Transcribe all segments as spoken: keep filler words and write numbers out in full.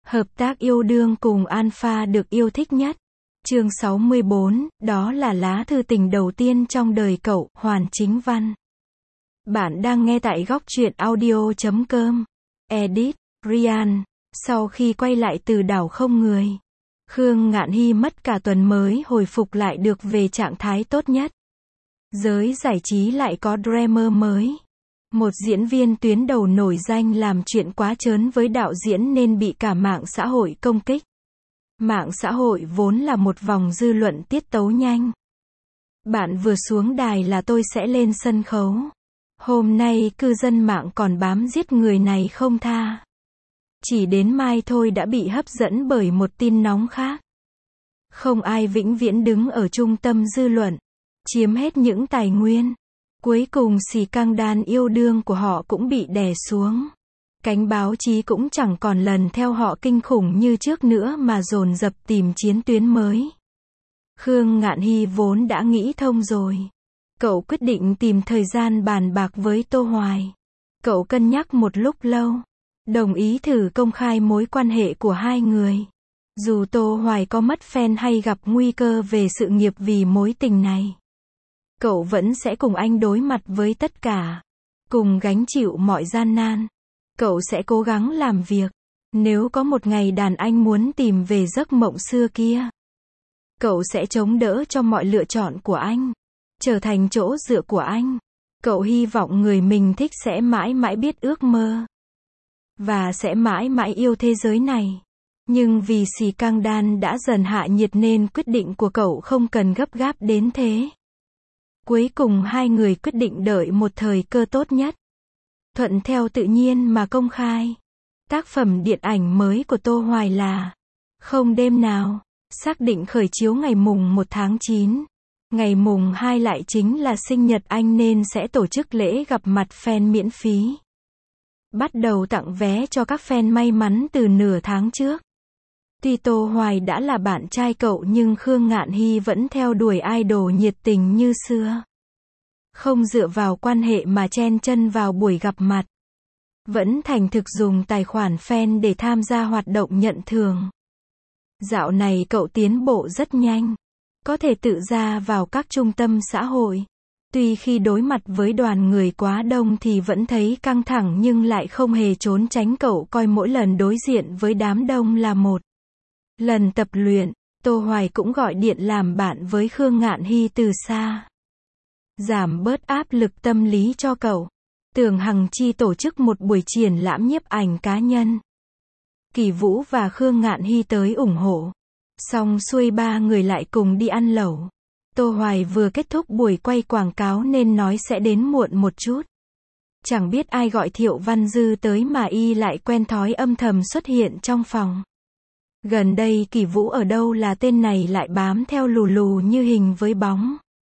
Hợp tác yêu đương cùng Alpha được yêu thích nhất. Chương sáu mươi bốn, đó là lá thư tình đầu tiên trong đời cậu, Hoàn Chính Văn. Bạn đang nghe tại góc truyện audio chấm com. Edit, Ryan. Sau khi quay lại từ đảo không người, Khương Ngạn Hy mất cả tuần mới hồi phục lại được về trạng thái tốt nhất. Giới giải trí lại có drama mới. Một diễn viên tuyến đầu nổi danh làm chuyện quá trớn với đạo diễn nên bị cả mạng xã hội công kích. Mạng xã hội vốn là một vòng dư luận tiết tấu nhanh. Bạn vừa xuống đài là tôi sẽ lên sân khấu. Hôm nay cư dân mạng còn bám giết người này không tha. Chỉ đến mai thôi đã bị hấp dẫn bởi một tin nóng khác. Không ai vĩnh viễn đứng ở trung tâm dư luận, chiếm hết những tài nguyên. Cuối cùng xì căng đan yêu đương của họ cũng bị đè xuống. Cánh báo chí cũng chẳng còn lần theo họ kinh khủng như trước nữa mà dồn dập tìm chiến tuyến mới. Khương Ngạn Hy vốn đã nghĩ thông rồi. Cậu quyết định tìm thời gian bàn bạc với Tô Hoài. Cậu cân nhắc một lúc lâu, đồng ý thử công khai mối quan hệ của hai người. Dù Tô Hoài có mất fan hay gặp nguy cơ về sự nghiệp vì mối tình này, cậu vẫn sẽ cùng anh đối mặt với tất cả, cùng gánh chịu mọi gian nan. Cậu sẽ cố gắng làm việc. Nếu có một ngày đàn anh muốn tìm về giấc mộng xưa kia, cậu sẽ chống đỡ cho mọi lựa chọn của anh, trở thành chỗ dựa của anh. Cậu hy vọng người mình thích sẽ mãi mãi biết ước mơ, và sẽ mãi mãi yêu thế giới này. Nhưng vì xì căng đan đã dần hạ nhiệt nên quyết định của cậu không cần gấp gáp đến thế. Cuối cùng hai người quyết định đợi một thời cơ tốt nhất, thuận theo tự nhiên mà công khai. Tác phẩm điện ảnh mới của Tô Hoài là Không Đêm Nào, xác định khởi chiếu ngày mùng một tháng chín. Ngày mùng hai lại chính là sinh nhật anh nên sẽ tổ chức lễ gặp mặt fan miễn phí. Bắt đầu tặng vé cho các fan may mắn từ nửa tháng trước. Tuy Tô Hoài đã là bạn trai cậu nhưng Khương Ngạn Hy vẫn theo đuổi idol nhiệt tình như xưa. Không dựa vào quan hệ mà chen chân vào buổi gặp mặt. Vẫn thành thực dùng tài khoản fan để tham gia hoạt động nhận thưởng. Dạo này cậu tiến bộ rất nhanh. Có thể tự ra vào các trung tâm xã hội. Tuy khi đối mặt với đoàn người quá đông thì vẫn thấy căng thẳng nhưng lại không hề trốn tránh. Cậu coi mỗi lần đối diện với đám đông là một lần tập luyện. Tô Hoài cũng gọi điện làm bạn với Khương Ngạn Hy từ xa, giảm bớt áp lực tâm lý cho cậu. Tưởng Hằng Chi tổ chức một buổi triển lãm nhiếp ảnh cá nhân. Kỳ Vũ và Khương Ngạn Hy tới ủng hộ. Xong xuôi ba người lại cùng đi ăn lẩu. Tô Hoài vừa kết thúc buổi quay quảng cáo nên nói sẽ đến muộn một chút. Chẳng biết ai gọi Thiệu Văn Dư tới mà y lại quen thói âm thầm xuất hiện trong phòng. Gần đây Kỳ Vũ ở đâu là tên này lại bám theo lù lù như hình với bóng.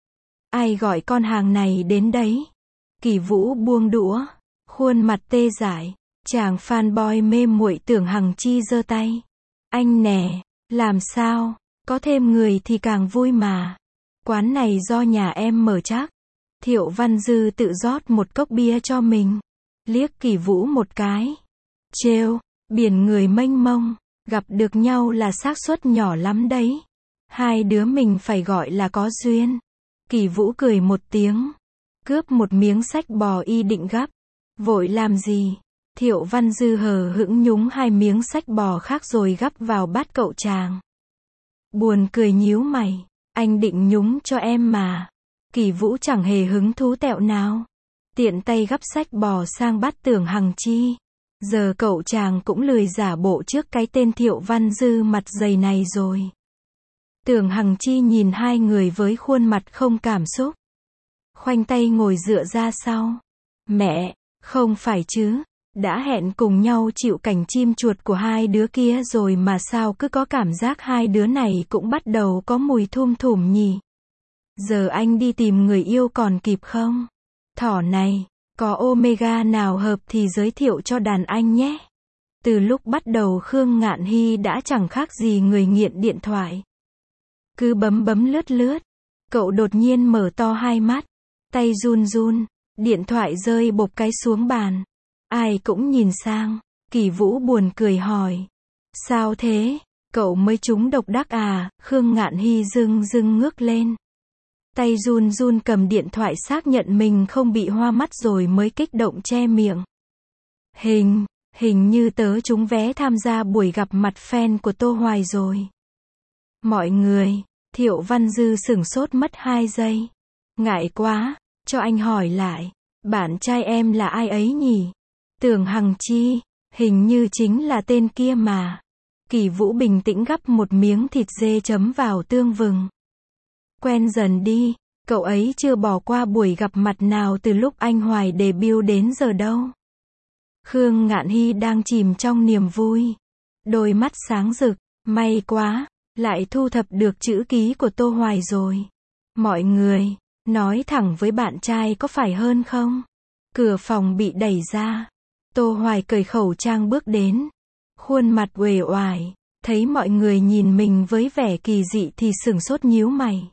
Ai gọi con hàng này đến đấy? Kỳ Vũ buông đũa, khuôn mặt tê dại. Chàng fanboy mê muội Tưởng Hằng Chi giơ tay. Anh nè, làm sao? Có thêm người thì càng vui mà. Quán này do nhà em mở chắc. Thiệu Văn Dư tự rót một cốc bia cho mình. Liếc Kỳ Vũ một cái. Trêu, biển người mênh mông, gặp được nhau là xác suất nhỏ lắm đấy. Hai đứa mình phải gọi là có duyên. Kỳ Vũ cười một tiếng, cướp một miếng sách bò y định gắp. Vội làm gì? Thiệu Văn Dư hờ hững nhúng hai miếng sách bò khác rồi gắp vào bát cậu chàng. Buồn cười nhíu mày. Anh định nhúng cho em mà. Kỳ Vũ chẳng hề hứng thú tẹo nào. Tiện tay gắp sách bò sang bát Tưởng Hằng Chi. Giờ cậu chàng cũng lười giả bộ trước cái tên Thiệu Văn Dư mặt dày này rồi. Tưởng Hằng Chi nhìn hai người với khuôn mặt không cảm xúc. Khoanh tay ngồi dựa ra sau. Mẹ, không phải chứ. Đã hẹn cùng nhau chịu cảnh chim chuột của hai đứa kia rồi mà sao cứ có cảm giác hai đứa này cũng bắt đầu có mùi thum thủm nhỉ. Giờ anh đi tìm người yêu còn kịp không? Thỏ này, có Omega nào hợp thì giới thiệu cho đàn anh nhé. Từ lúc bắt đầu Khương Ngạn Hy đã chẳng khác gì người nghiện điện thoại. Cứ bấm bấm lướt lướt. Cậu đột nhiên mở to hai mắt. Tay run run. Điện thoại rơi bộp cái xuống bàn. Ai cũng nhìn sang. Kỳ Vũ buồn cười hỏi. Sao thế? Cậu mới trúng độc đắc à? Khương Ngạn Hy dưng dưng ngước lên. Tay run run cầm điện thoại xác nhận mình không bị hoa mắt rồi mới kích động che miệng. Hình, hình như tớ trúng vé tham gia buổi gặp mặt fan của Tô Hoài rồi. Mọi người, Thiệu Văn Dư sửng sốt mất hai giây. Ngại quá, cho anh hỏi lại. Bạn trai em là ai ấy nhỉ? Tưởng Hằng Chi, hình như chính là tên kia mà. Kỳ Vũ bình tĩnh gắp một miếng thịt dê chấm vào tương vừng. Quen dần đi, cậu ấy chưa bỏ qua buổi gặp mặt nào từ lúc anh Hoài debut đến giờ đâu. Khương Ngạn Hy đang chìm trong niềm vui. Đôi mắt sáng rực, may quá, lại thu thập được chữ ký của Tô Hoài rồi. Mọi người, nói thẳng với bạn trai có phải hơn không? Cửa phòng bị đẩy ra. Tô Hoài cởi khẩu trang bước đến. Khuôn mặt uể oải, thấy mọi người nhìn mình với vẻ kỳ dị thì sửng sốt nhíu mày.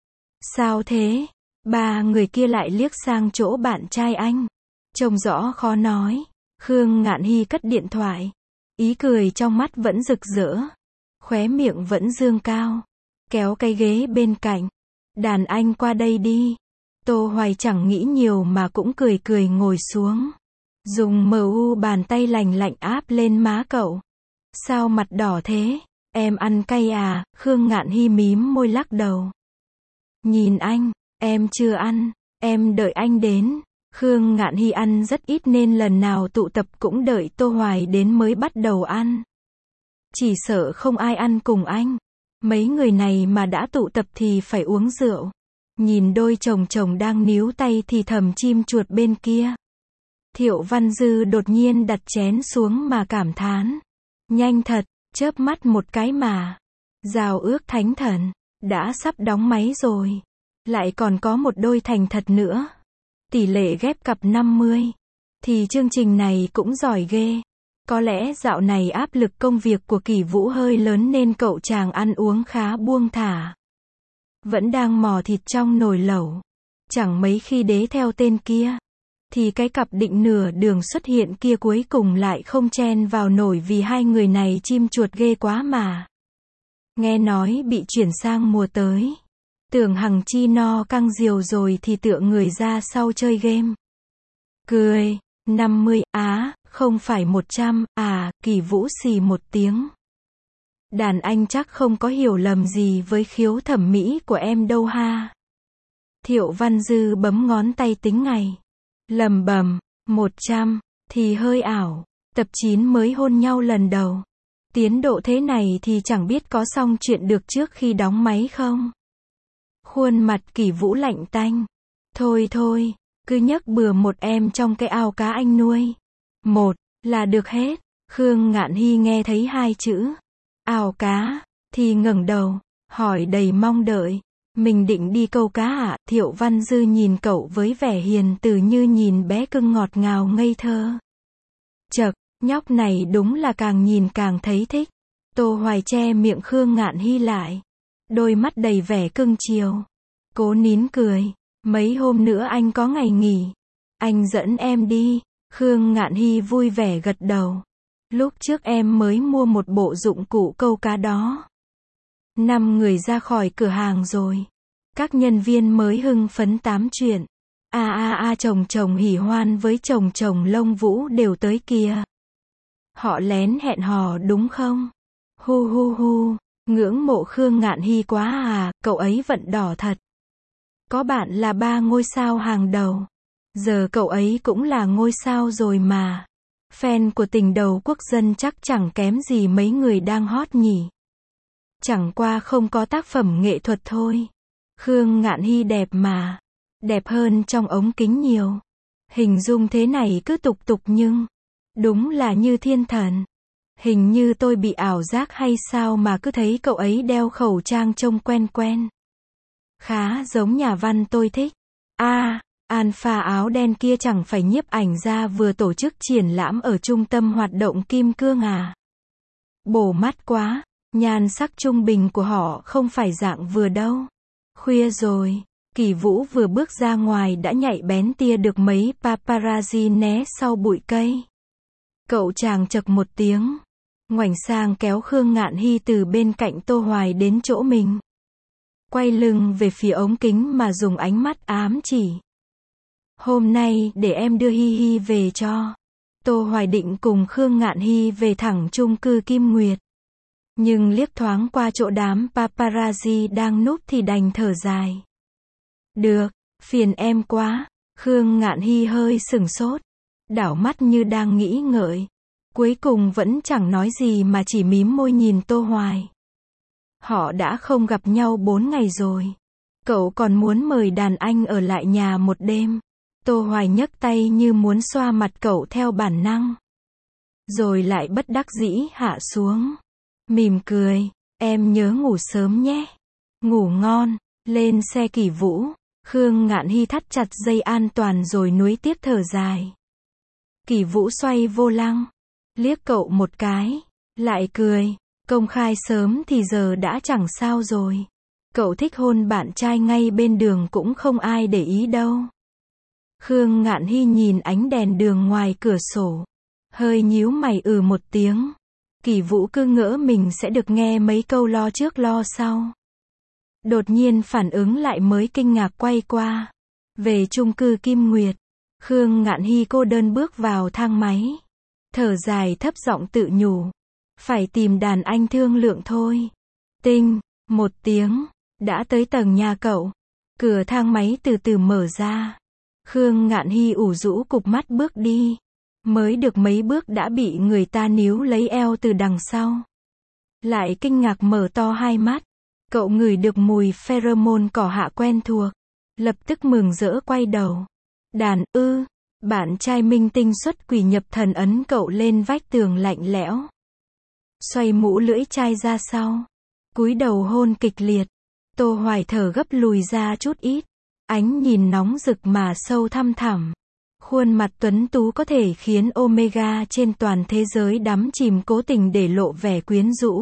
Sao thế? Ba người kia lại liếc sang chỗ bạn trai anh. Trông rõ khó nói. Khương Ngạn Hy cất điện thoại. Ý cười trong mắt vẫn rực rỡ. Khóe miệng vẫn dương cao. Kéo cái ghế bên cạnh. Đàn anh qua đây đi. Tô Hoài chẳng nghĩ nhiều mà cũng cười cười ngồi xuống. Dùng mờ u bàn tay lành lạnh áp lên má cậu. Sao mặt đỏ thế? Em ăn cay à? Khương Ngạn Hy mím môi lắc đầu. Nhìn anh, em chưa ăn, em đợi anh đến. Khương Ngạn Hy ăn rất ít nên lần nào tụ tập cũng đợi Tô Hoài đến mới bắt đầu ăn. Chỉ sợ không ai ăn cùng anh. Mấy người này mà đã tụ tập thì phải uống rượu. Nhìn đôi chồng chồng đang níu tay thì thầm chim chuột bên kia. Thiệu Văn Dư đột nhiên đặt chén xuống mà cảm thán. Nhanh thật, chớp mắt một cái mà. Giao ước thánh thần, đã sắp đóng máy rồi. Lại còn có một đôi thành thật nữa. Tỷ lệ ghép cặp năm mươi. Thì chương trình này cũng giỏi ghê. Có lẽ dạo này áp lực công việc của Kỳ Vũ hơi lớn nên cậu chàng ăn uống khá buông thả. Vẫn đang mò thịt trong nồi lẩu. Chẳng mấy khi đế theo tên kia. Thì cái cặp định nửa đường xuất hiện kia cuối cùng lại không chen vào nổi vì hai người này chim chuột ghê quá mà. Nghe nói bị chuyển sang mùa tới. Tưởng Hằng Chi no căng diều rồi thì tựa người ra sau chơi game. Cười, năm mươi, á, không phải một trăm, à, Kỳ Vũ xì một tiếng. Đàn anh chắc không có hiểu lầm gì với khiếu thẩm mỹ của em đâu ha. Thiệu Văn Dư bấm ngón tay tính ngày. Lầm bầm, một trăm, thì hơi ảo. Tập chín mới hôn nhau lần đầu. Tiến độ thế này thì chẳng biết có xong chuyện được trước khi đóng máy không. Khuôn mặt Kỳ Vũ lạnh tanh. Thôi thôi, cứ nhấc bừa một em trong cái ao cá anh nuôi. Một, là được hết. Khương Ngạn Hy nghe thấy hai chữ. Ao cá, thì ngẩng đầu, hỏi đầy mong đợi. Mình định đi câu cá ạ? À? Thiệu Văn Dư nhìn cậu với vẻ hiền từ như nhìn bé cưng ngọt ngào ngây thơ. Chậc, nhóc này đúng là càng nhìn càng thấy thích. Tô Hoài che miệng Khương Ngạn Hy lại. Đôi mắt đầy vẻ cưng chiều. Cố nín cười. Mấy hôm nữa anh có ngày nghỉ. Anh dẫn em đi. Khương Ngạn Hy vui vẻ gật đầu. Lúc trước em mới mua một bộ dụng cụ câu cá đó. Năm người ra khỏi cửa hàng rồi. Các nhân viên mới hưng phấn tám chuyện. A a a chồng chồng hỉ hoan với chồng chồng Lông Vũ đều tới kìa. Họ lén hẹn hò đúng không? Hu hu hu, ngưỡng mộ Khương Ngạn Hy quá à, cậu ấy vận đỏ thật. Có bạn là ba ngôi sao hàng đầu. Giờ cậu ấy cũng là ngôi sao rồi mà. Fan của tình đầu quốc dân chắc chẳng kém gì mấy người đang hot nhỉ. Chẳng qua không có tác phẩm nghệ thuật thôi. Khương Ngạn Hy đẹp mà. Đẹp hơn trong ống kính nhiều. Hình dung thế này cứ tục tục nhưng đúng là như thiên thần. Hình như tôi bị ảo giác hay sao mà cứ thấy cậu ấy đeo khẩu trang trông quen quen. Khá giống nhà văn tôi thích. A, à, Alpha áo đen kia chẳng phải nhiếp ảnh gia vừa tổ chức triển lãm ở trung tâm hoạt động Kim Cương à? Bổ mắt quá. Nhan sắc trung bình của họ không phải dạng vừa đâu. Khuya rồi, Kỳ Vũ vừa bước ra ngoài đã nhạy bén tia được mấy paparazzi né sau bụi cây. Cậu chàng chậc một tiếng. ngoảnh sang kéo Khương Ngạn Hy từ bên cạnh Tô Hoài đến chỗ mình. Quay lưng về phía ống kính mà dùng ánh mắt ám chỉ. Hôm nay, để em đưa Hi Hi về cho. Tô Hoài định cùng Khương Ngạn Hy về thẳng chung cư Kim Nguyệt. Nhưng liếc thoáng qua chỗ đám paparazzi đang núp thì đành thở dài. Được, phiền em quá. Khương Ngạn Hy hơi sửng sốt. Đảo mắt như đang nghĩ ngợi. Cuối cùng vẫn chẳng nói gì mà chỉ mím môi nhìn Tô Hoài. Họ đã không gặp nhau bốn ngày rồi. Cậu còn muốn mời đàn anh ở lại nhà một đêm. Tô Hoài nhấc tay như muốn xoa mặt cậu theo bản năng. Rồi lại bất đắc dĩ hạ xuống. Mỉm cười, em nhớ ngủ sớm nhé. Ngủ ngon, lên xe Kỷ Vũ. Khương Ngạn Hy thắt chặt dây an toàn rồi nuối tiếc thở dài. Kỷ Vũ xoay vô lăng, liếc cậu một cái, lại cười. Công khai sớm thì giờ đã chẳng sao rồi. Cậu thích hôn bạn trai ngay bên đường cũng không ai để ý đâu. Khương Ngạn Hy nhìn ánh đèn đường ngoài cửa sổ. Hơi nhíu mày ừ một tiếng. Kỷ Vũ cứ ngỡ mình sẽ được nghe mấy câu lo trước lo sau. Đột nhiên phản ứng lại mới kinh ngạc quay qua. Về chung cư Kim Nguyệt. Khương Ngạn Hy cô đơn bước vào thang máy. Thở dài thấp giọng tự nhủ. Phải tìm đàn anh thương lượng thôi. Tinh, một tiếng, đã tới tầng nhà cậu. Cửa thang máy từ từ mở ra. Khương Ngạn Hy ủ rũ cụp mắt bước đi. Mới được mấy bước đã bị người ta níu lấy eo từ đằng sau. Lại kinh ngạc mở to hai mắt. Cậu ngửi được mùi pheromone cỏ hạ quen thuộc. Lập tức mừng rỡ quay đầu. Đàn ư, bạn trai minh tinh xuất quỷ nhập thần ấn cậu lên vách tường lạnh lẽo. Xoay mũ lưỡi chai ra sau. Cúi đầu hôn kịch liệt. Tô Hoài thở gấp lùi ra chút ít. Ánh nhìn nóng rực mà sâu thăm thẳm. Khuôn mặt tuấn tú có thể khiến Omega trên toàn thế giới đắm chìm cố tình để lộ vẻ quyến rũ.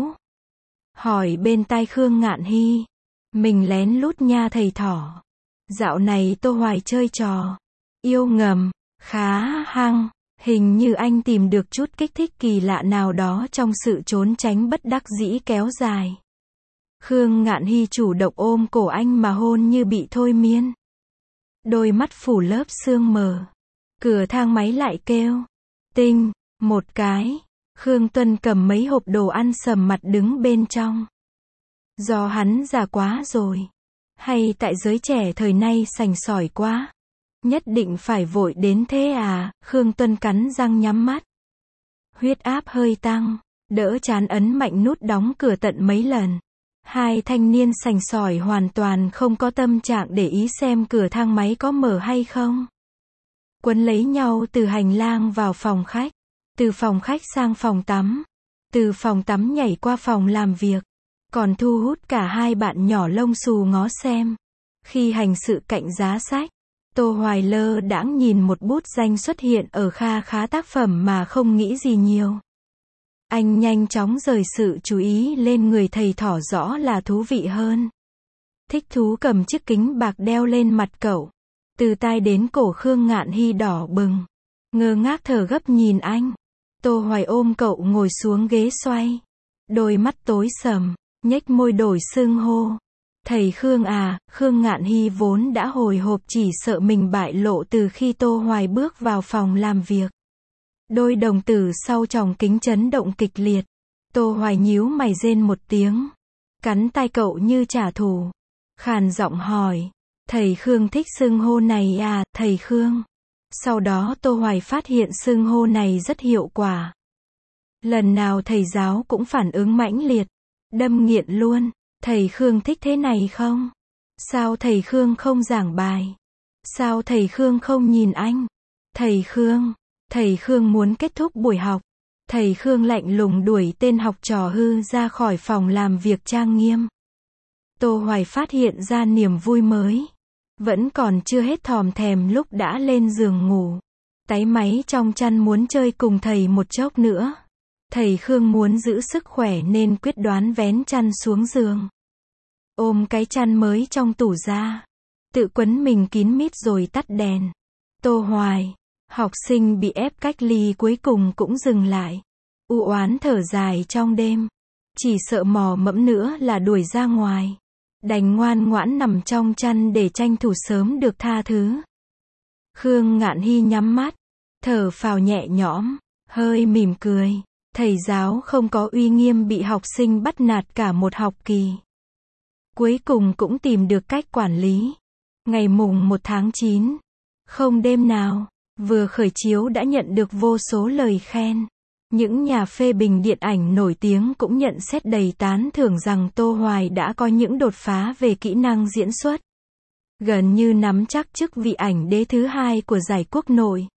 Hỏi bên tai Khương Ngạn Hy. Mình lén lút nha thầy thỏ. Dạo này Tô Hoài chơi trò. Yêu ngầm. Khá hăng. Hình như anh tìm được chút kích thích kỳ lạ nào đó trong sự trốn tránh bất đắc dĩ kéo dài. Khương Ngạn Hy chủ động ôm cổ anh mà hôn như bị thôi miên. Đôi mắt phủ lớp sương mờ. Cửa thang máy lại kêu. Tinh, một cái. Khương Tuân cầm mấy hộp đồ ăn sầm mặt đứng bên trong. Do hắn già quá rồi. Hay tại giới trẻ thời nay sành sỏi quá. Nhất định phải vội đến thế à, Khương Tuân cắn răng nhắm mắt. Huyết áp hơi tăng, đỡ chán ấn mạnh nút đóng cửa tận mấy lần. Hai thanh niên sành sỏi hoàn toàn không có tâm trạng để ý xem cửa thang máy có mở hay không. Quấn lấy nhau từ hành lang vào phòng khách, từ phòng khách sang phòng tắm, từ phòng tắm nhảy qua phòng làm việc, còn thu hút cả hai bạn nhỏ lông xù ngó xem. Khi hành sự cạnh giá sách, Tô Hoài lơ đãng nhìn một bút danh xuất hiện ở kha khá tác phẩm mà không nghĩ gì nhiều. Anh nhanh chóng rời sự chú ý lên người thầy thỏ rõ là thú vị hơn. Thích thú cầm chiếc kính bạc đeo lên mặt cậu. Từ tai đến cổ Khương Ngạn Hy đỏ bừng. Ngơ ngác thở gấp nhìn anh. Tô Hoài ôm cậu ngồi xuống ghế xoay. Đôi mắt tối sầm, nhếch môi đổi xưng hô. Thầy Khương à, Khương Ngạn Hy vốn đã hồi hộp chỉ sợ mình bại lộ từ khi Tô Hoài bước vào phòng làm việc. Đôi đồng tử sau tròng kính chấn động kịch liệt. Tô Hoài nhíu mày rên một tiếng. Cắn tai cậu như trả thù. Khàn giọng hỏi. Thầy Khương thích xưng hô này à, thầy Khương. Sau đó Tô Hoài phát hiện xưng hô này rất hiệu quả. Lần nào thầy giáo cũng phản ứng mãnh liệt. Đâm nghiện luôn. Thầy Khương thích thế này không? Sao thầy Khương không giảng bài? Sao thầy Khương không nhìn anh? Thầy Khương. Thầy Khương muốn kết thúc buổi học. Thầy Khương lạnh lùng đuổi tên học trò hư ra khỏi phòng làm việc trang nghiêm. Tô Hoài phát hiện ra niềm vui mới. Vẫn còn chưa hết thòm thèm lúc đã lên giường ngủ. Táy máy trong chăn muốn chơi cùng thầy một chốc nữa. Thầy Khương muốn giữ sức khỏe nên quyết đoán vén chăn xuống giường. Ôm cái chăn mới trong tủ ra. Tự quấn mình kín mít rồi tắt đèn. Tô Hoài. Học sinh bị ép cách ly cuối cùng cũng dừng lại. u oán thở dài trong đêm. Chỉ sợ mò mẫm nữa là đuổi ra ngoài. Đành ngoan ngoãn nằm trong chăn để tranh thủ sớm được tha thứ. Khương Ngạn Hy nhắm mắt, thở phào nhẹ nhõm, hơi mỉm cười. Thầy giáo không có uy nghiêm bị học sinh bắt nạt cả một học kỳ. Cuối cùng cũng tìm được cách quản lý. Ngày mùng một tháng chín, không đêm nào, vừa khởi chiếu đã nhận được vô số lời khen. Những nhà phê bình điện ảnh nổi tiếng cũng nhận xét đầy tán thưởng rằng Tô Hoài đã có những đột phá về kỹ năng diễn xuất. Gần như nắm chắc chức vị ảnh đế thứ hai của giải quốc nội.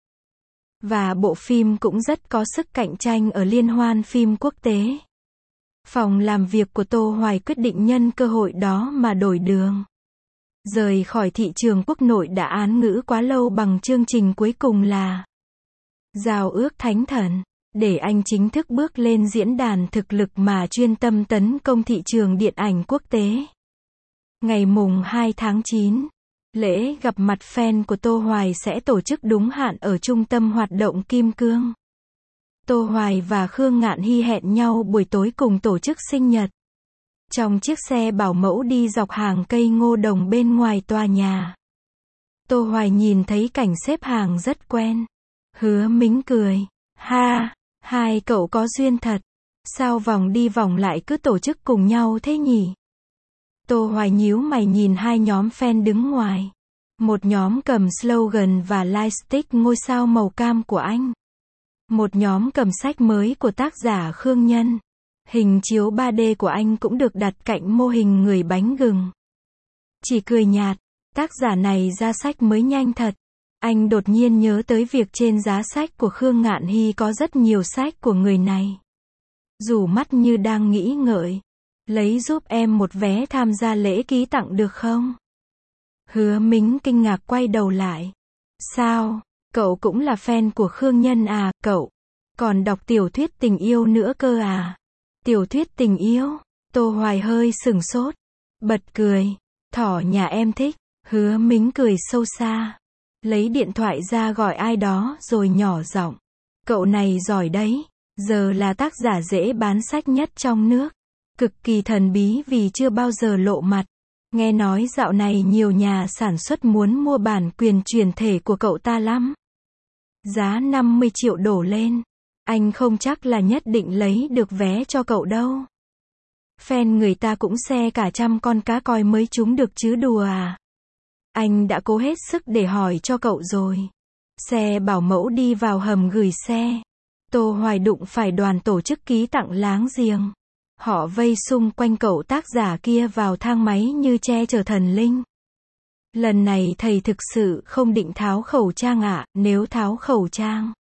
Và bộ phim cũng rất có sức cạnh tranh ở liên hoan phim quốc tế. Phòng làm việc của Tô Hoài quyết định nhân cơ hội đó mà đổi đường. Rời khỏi thị trường quốc nội đã án ngữ quá lâu bằng chương trình cuối cùng là Giao ước thánh thần, để anh chính thức bước lên diễn đàn thực lực mà chuyên tâm tấn công thị trường điện ảnh quốc tế. Ngày mùng hai tháng chín, lễ gặp mặt fan của Tô Hoài sẽ tổ chức đúng hạn ở trung tâm hoạt động Kim Cương. Tô Hoài và Khương Ngạn Hy hẹn nhau buổi tối cùng tổ chức sinh nhật. Trong chiếc xe bảo mẫu đi dọc hàng cây ngô đồng bên ngoài tòa nhà. Tô Hoài nhìn thấy cảnh xếp hàng rất quen. Hứa Mính cười. Ha, hai cậu có duyên thật. Sao vòng đi vòng lại cứ tổ chức cùng nhau thế nhỉ? Tô Hoài nhíu mày nhìn hai nhóm fan đứng ngoài. Một nhóm cầm slogan và lightstick ngôi sao màu cam của anh. Một nhóm cầm sách mới của tác giả Khương Nhân. Hình chiếu ba D của anh cũng được đặt cạnh mô hình người bánh gừng. Chỉ cười nhạt, tác giả này ra sách mới nhanh thật. Anh đột nhiên nhớ tới việc trên giá sách của Khương Ngạn Hy có rất nhiều sách của người này. Rủ mắt như đang nghĩ ngợi. Lấy giúp em một vé tham gia lễ ký tặng được không? Hứa Mính kinh ngạc quay đầu lại. Sao? Cậu cũng là fan của Khương Nhân à, cậu? Còn đọc tiểu thuyết tình yêu nữa cơ à? Tiểu thuyết tình yêu? Tô Hoài hơi sừng sốt. Bật cười. Thỏ nhà em thích. Hứa Mính cười sâu xa. Lấy điện thoại ra gọi ai đó rồi nhỏ giọng. Cậu này giỏi đấy. Giờ là tác giả dễ bán sách nhất trong nước. Cực kỳ thần bí vì chưa bao giờ lộ mặt. Nghe nói dạo này nhiều nhà sản xuất muốn mua bản quyền truyền thể của cậu ta lắm. Giá năm mươi triệu đổ lên. Anh không chắc là nhất định lấy được vé cho cậu đâu. Fan người ta cũng xe cả trăm con cá coi mới trúng được chứ đùa à. Anh đã cố hết sức để hỏi cho cậu rồi. Xe bảo mẫu đi vào hầm gửi xe. Tô Hoài đụng phải đoàn tổ chức ký tặng láng giềng. Họ vây xung quanh cậu tác giả kia vào thang máy như che chở thần linh. Lần này thầy thực sự không định tháo khẩu trang ạ, à, nếu tháo khẩu trang.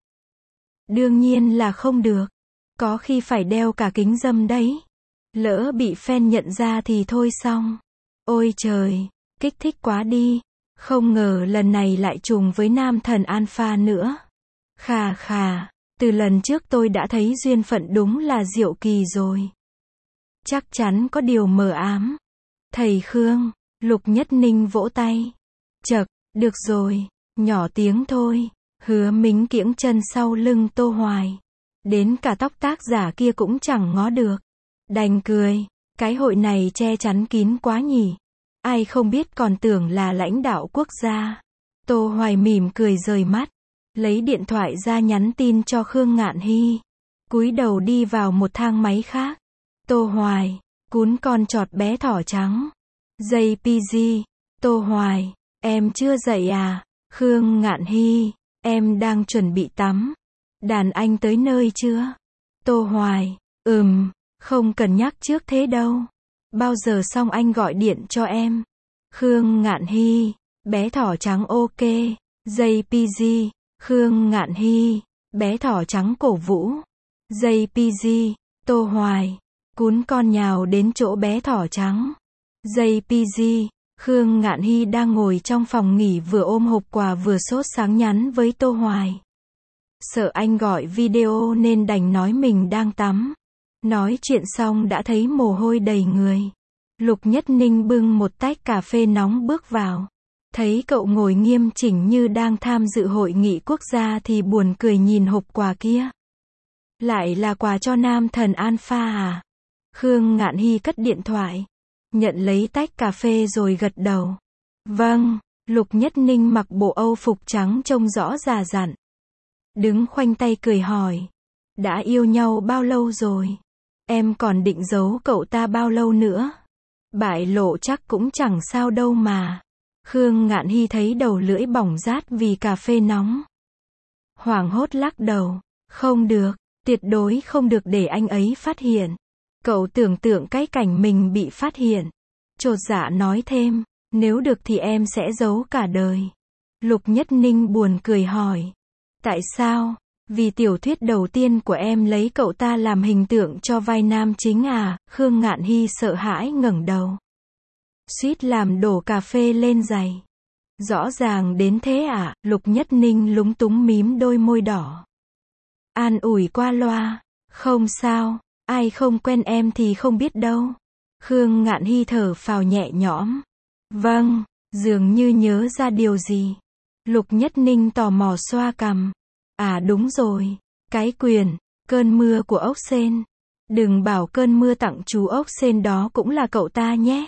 Đương nhiên là không được. Có khi phải đeo cả kính râm đấy. Lỡ bị fan nhận ra thì thôi xong. Ôi trời, kích thích quá đi. Không ngờ lần này lại trùng với nam thần Alpha nữa. Khà khà, từ lần trước tôi đã thấy duyên phận đúng là diệu kỳ rồi. Chắc chắn có điều mờ ám. Thầy Khương, Lục Nhất Ninh vỗ tay. Chậc, được rồi, nhỏ tiếng thôi. Hứa Mính kiễng chân sau lưng Tô Hoài. Đến cả tóc tác giả kia cũng chẳng ngó được. Đành cười, cái hội này che chắn kín quá nhỉ. Ai không biết còn tưởng là lãnh đạo quốc gia. Tô Hoài mỉm cười rời mắt. Lấy điện thoại ra nhắn tin cho Khương Ngạn Hy. Cúi đầu đi vào một thang máy khác. Tô Hoài, cún con chọt bé thỏ trắng. gi pê giê, Tô Hoài, em chưa dậy à? Khương Ngạn Hy, em đang chuẩn bị tắm. Đàn anh tới nơi chưa? Tô Hoài, ừm, không cần nhắc trước thế đâu. Bao giờ xong anh gọi điện cho em. Khương Ngạn Hy, bé thỏ trắng ok. gi pê giê, Khương Ngạn Hy, bé thỏ trắng cổ vũ. gi pê giê, Tô Hoài, cún con nhào đến chỗ bé thỏ trắng. gi pê giê, Khương Ngạn Hy đang ngồi trong phòng nghỉ vừa ôm hộp quà vừa sốt sáng nhắn với Tô Hoài. Sợ anh gọi video nên đành nói mình đang tắm. Nói chuyện xong đã thấy mồ hôi đầy người. Lục Nhất Ninh bưng một tách cà phê nóng bước vào. Thấy cậu ngồi nghiêm chỉnh như đang tham dự hội nghị quốc gia thì buồn cười nhìn hộp quà kia. Lại là quà cho nam thần Alpha à? Khương Ngạn Hy cất điện thoại, nhận lấy tách cà phê rồi gật đầu. Vâng, Lục Nhất Ninh mặc bộ âu phục trắng trông rõ già dặn. Đứng khoanh tay cười hỏi. Đã yêu nhau bao lâu rồi? Em còn định giấu cậu ta bao lâu nữa? Bại lộ chắc cũng chẳng sao đâu mà. Khương Ngạn Hy thấy đầu lưỡi bỏng rát vì cà phê nóng. Hoảng hốt lắc đầu. Không được, tuyệt đối không được để anh ấy phát hiện. Cậu tưởng tượng cái cảnh mình bị phát hiện. Chột dạ nói thêm, nếu được thì em sẽ giấu cả đời. Lục Nhất Ninh buồn cười hỏi. Tại sao? Vì tiểu thuyết đầu tiên của em lấy cậu ta làm hình tượng cho vai nam chính à? Khương Ngạn Hy sợ hãi ngẩng đầu. Suýt làm đổ cà phê lên giày. Rõ ràng đến thế à? Lục Nhất Ninh lúng túng mím đôi môi đỏ. An ủi qua loa. Không sao, ai không quen em thì không biết đâu. Khương Ngạn Hy thở phào nhẹ nhõm. Vâng, dường như nhớ ra điều gì. Lục Nhất Ninh tò mò xoa cằm. À đúng rồi, cái quyền, cơn mưa của ốc sên. Đừng bảo cơn mưa tặng chú ốc sên đó cũng là cậu ta nhé.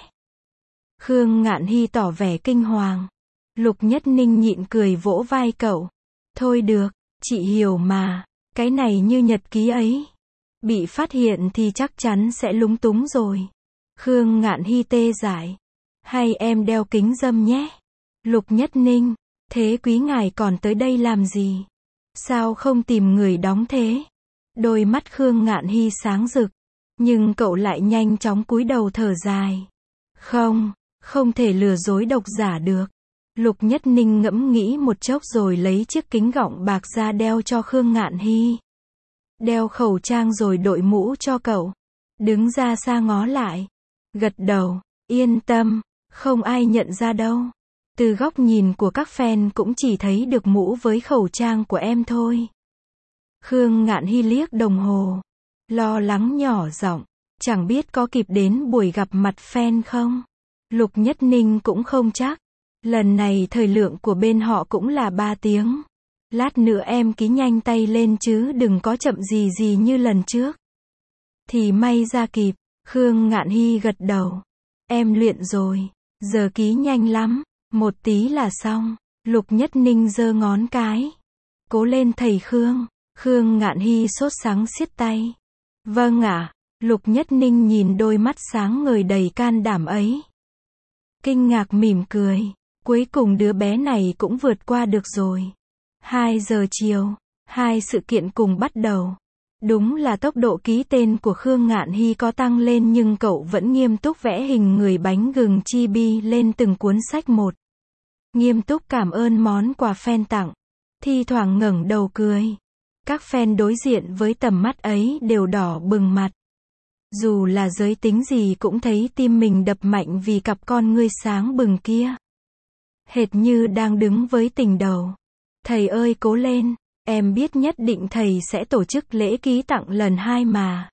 Khương Ngạn Hy tỏ vẻ kinh hoàng. Lục Nhất Ninh nhịn cười vỗ vai cậu. Thôi được, chị hiểu mà, cái này như nhật ký ấy. Bị phát hiện thì chắc chắn sẽ lúng túng rồi. Khương Ngạn Hy tê dại. Hay em đeo kính râm nhé. Lục Nhất Ninh, thế quý ngài còn tới đây làm gì? Sao không tìm người đóng thế? Đôi mắt Khương Ngạn Hy sáng rực. Nhưng cậu lại nhanh chóng cúi đầu thở dài. Không, không thể lừa dối độc giả được. Lục Nhất Ninh ngẫm nghĩ một chốc rồi lấy chiếc kính gọng bạc ra đeo cho Khương Ngạn Hy. Đeo khẩu trang rồi đội mũ cho cậu. Đứng ra xa ngó lại. Gật đầu, yên tâm, không ai nhận ra đâu. Từ góc nhìn của các fan cũng chỉ thấy được mũ với khẩu trang của em thôi. Khương Ngạn Hy liếc đồng hồ. Lo lắng nhỏ giọng. Chẳng biết có kịp đến buổi gặp mặt fan không? Lục Nhất Ninh cũng không chắc. Lần này thời lượng của bên họ cũng là ba tiếng. Lát nữa em ký nhanh tay lên chứ đừng có chậm gì gì như lần trước. Thì may ra kịp. Khương Ngạn Hy gật đầu. Em luyện rồi. Giờ ký nhanh lắm. Một tí là xong. Lục Nhất Ninh giơ ngón cái. Cố lên thầy Khương. Khương Ngạn Hy sốt sắng siết tay. Vâng ạ. Lục Nhất Ninh nhìn đôi mắt sáng ngời đầy can đảm ấy. Kinh ngạc mỉm cười. Cuối cùng đứa bé này cũng vượt qua được rồi. Hai giờ chiều. Hai sự kiện cùng bắt đầu. Đúng là tốc độ ký tên của Khương Ngạn Hy có tăng lên nhưng cậu vẫn nghiêm túc vẽ hình người bánh gừng chibi lên từng cuốn sách một. Nghiêm túc cảm ơn món quà fan tặng. Thi thoảng ngẩng đầu cười. Các fan đối diện với tầm mắt ấy đều đỏ bừng mặt. Dù là giới tính gì cũng thấy tim mình đập mạnh vì cặp con ngươi sáng bừng kia. Hệt như đang đứng với tình đầu. Thầy ơi cố lên, em biết nhất định thầy sẽ tổ chức lễ ký tặng lần hai mà.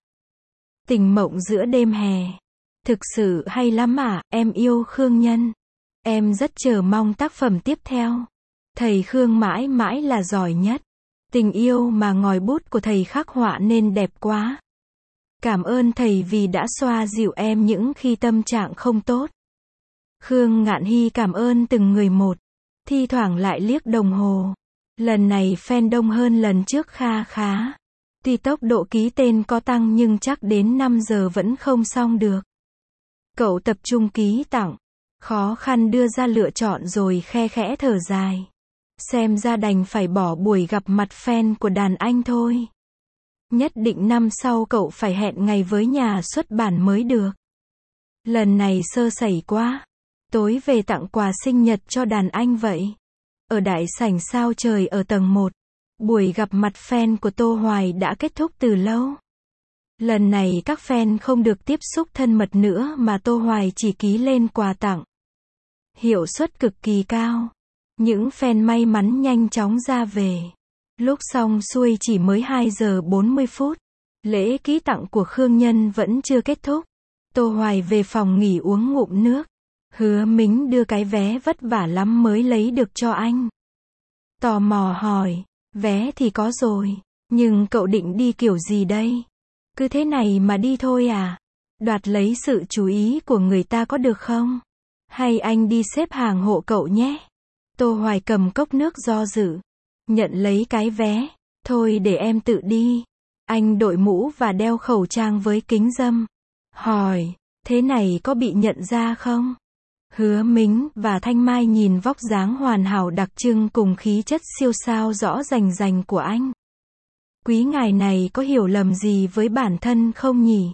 Tình mộng giữa đêm hè. Thực sự hay lắm à, em yêu Khương Nhân. Em rất chờ mong tác phẩm tiếp theo. Thầy Khương mãi mãi là giỏi nhất. Tình yêu mà ngòi bút của thầy khắc họa nên đẹp quá. Cảm ơn thầy vì đã xoa dịu em những khi tâm trạng không tốt. Khương Ngạn Hy cảm ơn từng người một. Thi thoảng lại liếc đồng hồ. Lần này fan đông hơn lần trước kha khá. Tuy tốc độ ký tên có tăng nhưng chắc đến năm giờ vẫn không xong được. Cậu tập trung ký tặng. Khó khăn đưa ra lựa chọn rồi khe khẽ thở dài. Xem ra đành phải bỏ buổi gặp mặt fan của đàn anh thôi. Nhất định năm sau cậu phải hẹn ngày với nhà xuất bản mới được. Lần này sơ sẩy quá. Tối về tặng quà sinh nhật cho đàn anh vậy. Ở đại sảnh sao trời ở tầng một. Buổi gặp mặt fan của Tô Hoài đã kết thúc từ lâu. Lần này các fan không được tiếp xúc thân mật nữa mà Tô Hoài chỉ ký lên quà tặng. Hiệu suất cực kỳ cao. Những fan may mắn nhanh chóng ra về. Lúc xong xuôi chỉ mới hai giờ bốn mươi phút. Lễ ký tặng của Khương Nhân vẫn chưa kết thúc. Tô Hoài về phòng nghỉ uống ngụm nước. Hứa Mính đưa cái vé vất vả lắm mới lấy được cho anh. Tò mò hỏi, vé thì có rồi, Nhưng cậu định đi kiểu gì đây? Cứ thế này mà đi thôi à? Đoạt lấy sự chú ý của người ta có được không? Hay anh đi xếp hàng hộ cậu nhé? Tô Hoài cầm cốc nước do dự. Nhận lấy cái vé. Thôi để em tự đi. Anh đội mũ và đeo khẩu trang với kính râm. Hỏi, thế này có bị nhận ra không? Hứa Mính và Thanh Mai nhìn vóc dáng hoàn hảo đặc trưng cùng khí chất siêu sao rõ rành rành của anh. Quý ngài này có hiểu lầm gì với bản thân không nhỉ?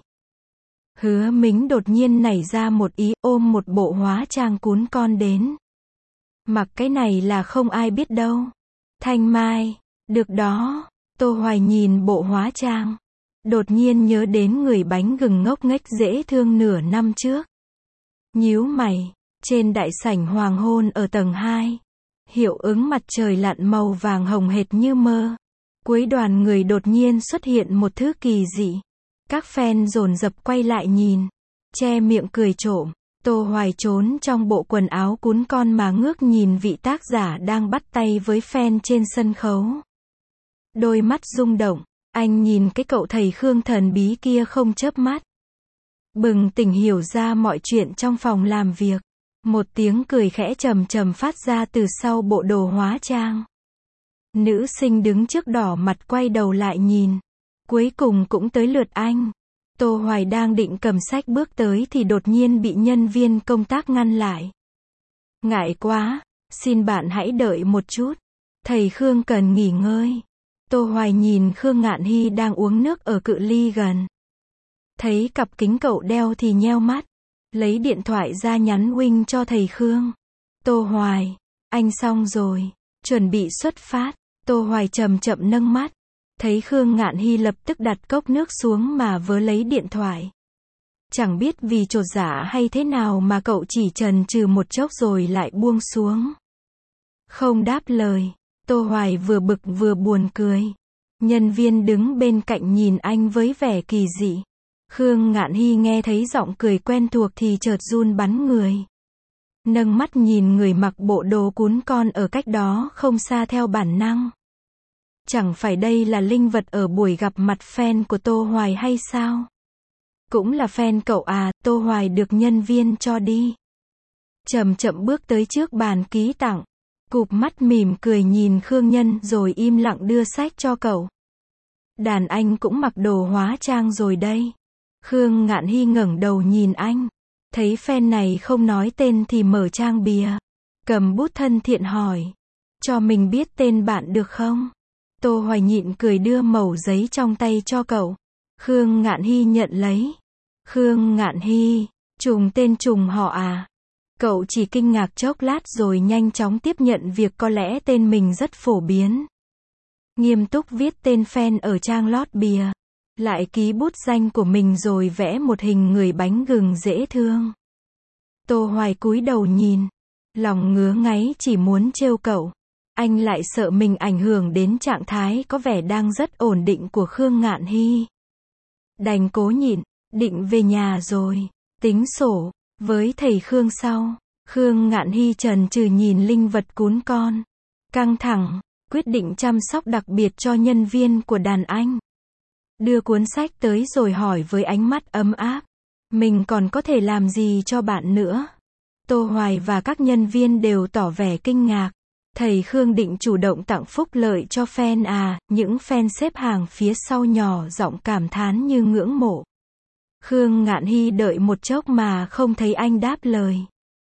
Hứa Mính đột nhiên nảy ra một ý, ôm một bộ hóa trang cún con đến. Mặc cái này là không ai biết đâu. Thanh Mai, được đó. Tô Hoài nhìn bộ hóa trang. Đột nhiên nhớ đến người bánh gừng ngốc nghếch dễ thương nửa năm trước. Nhíu mày, trên đại sảnh hoàng hôn ở tầng hai. Hiệu ứng mặt trời lặn màu vàng hồng hệt như mơ. Cuối đoàn người đột nhiên xuất hiện một thứ kỳ dị. Các fan dồn dập quay lại nhìn. Che miệng cười trộm. Tô Hoài trốn trong bộ quần áo cún con mà ngước nhìn vị tác giả đang bắt tay với fan trên sân khấu. Đôi mắt rung động. Anh nhìn cái cậu thầy Khương thần bí kia không chớp mắt. Bừng tỉnh hiểu ra mọi chuyện trong phòng làm việc. Một tiếng cười khẽ trầm trầm phát ra từ sau bộ đồ hóa trang. Nữ sinh đứng trước đỏ mặt quay đầu lại nhìn. Cuối cùng cũng tới lượt anh. Tô Hoài đang định cầm sách bước tới thì đột nhiên bị nhân viên công tác ngăn lại. Ngại quá, xin bạn hãy đợi một chút. Thầy Khương cần nghỉ ngơi. Tô Hoài nhìn Khương Ngạn Hy đang uống nước ở cự ly gần. Thấy cặp kính cậu đeo thì nheo mắt. Lấy điện thoại ra nhắn huynh cho thầy Khương. Tô Hoài, anh xong rồi. Chuẩn bị xuất phát. Tô Hoài chậm chậm nâng mắt. Thấy Khương Ngạn Hy lập tức đặt cốc nước xuống mà vớ lấy điện thoại. Chẳng biết vì chột dạ hay thế nào mà cậu chỉ chần chừ một chốc rồi lại buông xuống. Không đáp lời. Tô Hoài vừa bực vừa buồn cười. Nhân viên đứng bên cạnh nhìn anh với vẻ kỳ dị. Khương Ngạn Hy nghe thấy giọng cười quen thuộc thì chợt run bắn người. Nâng mắt nhìn người mặc bộ đồ cún con ở cách đó không xa theo bản năng. Chẳng phải đây là linh vật ở buổi gặp mặt fan của Tô Hoài hay sao? Cũng là fan cậu à? Tô Hoài được nhân viên cho đi. Chậm chậm bước tới trước bàn ký tặng. Cụp mắt mỉm cười nhìn Khương Nhân rồi im lặng đưa sách cho cậu. Đàn anh cũng mặc đồ hóa trang rồi đây. Khương Ngạn Hy ngẩng đầu nhìn anh. Thấy fan này không nói tên thì mở trang bìa. Cầm bút thân thiện hỏi. Cho mình biết tên bạn được không? Tô Hoài nhịn cười đưa mẩu giấy trong tay cho cậu. Khương Ngạn Hy nhận lấy. Khương Ngạn Hy, trùng tên trùng họ à? Cậu chỉ kinh ngạc chốc lát rồi nhanh chóng tiếp nhận việc có lẽ tên mình rất phổ biến. Nghiêm túc viết tên fan ở trang lót bìa. Lại ký bút danh của mình rồi vẽ một hình người bánh gừng dễ thương. Tô Hoài cúi đầu nhìn. Lòng ngứa ngáy chỉ muốn trêu cậu. Anh lại sợ mình ảnh hưởng đến trạng thái có vẻ đang rất ổn định của Khương Ngạn Hy. Đành cố nhịn, định về nhà rồi. Tính sổ, với thầy Khương sau. Khương Ngạn Hy chần chừ nhìn linh vật cún con. Căng thẳng, quyết định chăm sóc đặc biệt cho nhân viên của đàn anh. Đưa cuốn sách tới rồi hỏi với ánh mắt ấm áp. Mình còn có thể làm gì cho bạn nữa? Tô Hoài và các nhân viên đều tỏ vẻ kinh ngạc. Thầy Khương định chủ động tặng phúc lợi cho fan à? Những fan xếp hàng phía sau nhỏ giọng cảm thán như ngưỡng mộ. Khương Ngạn Hy đợi một chốc mà không thấy anh đáp lời.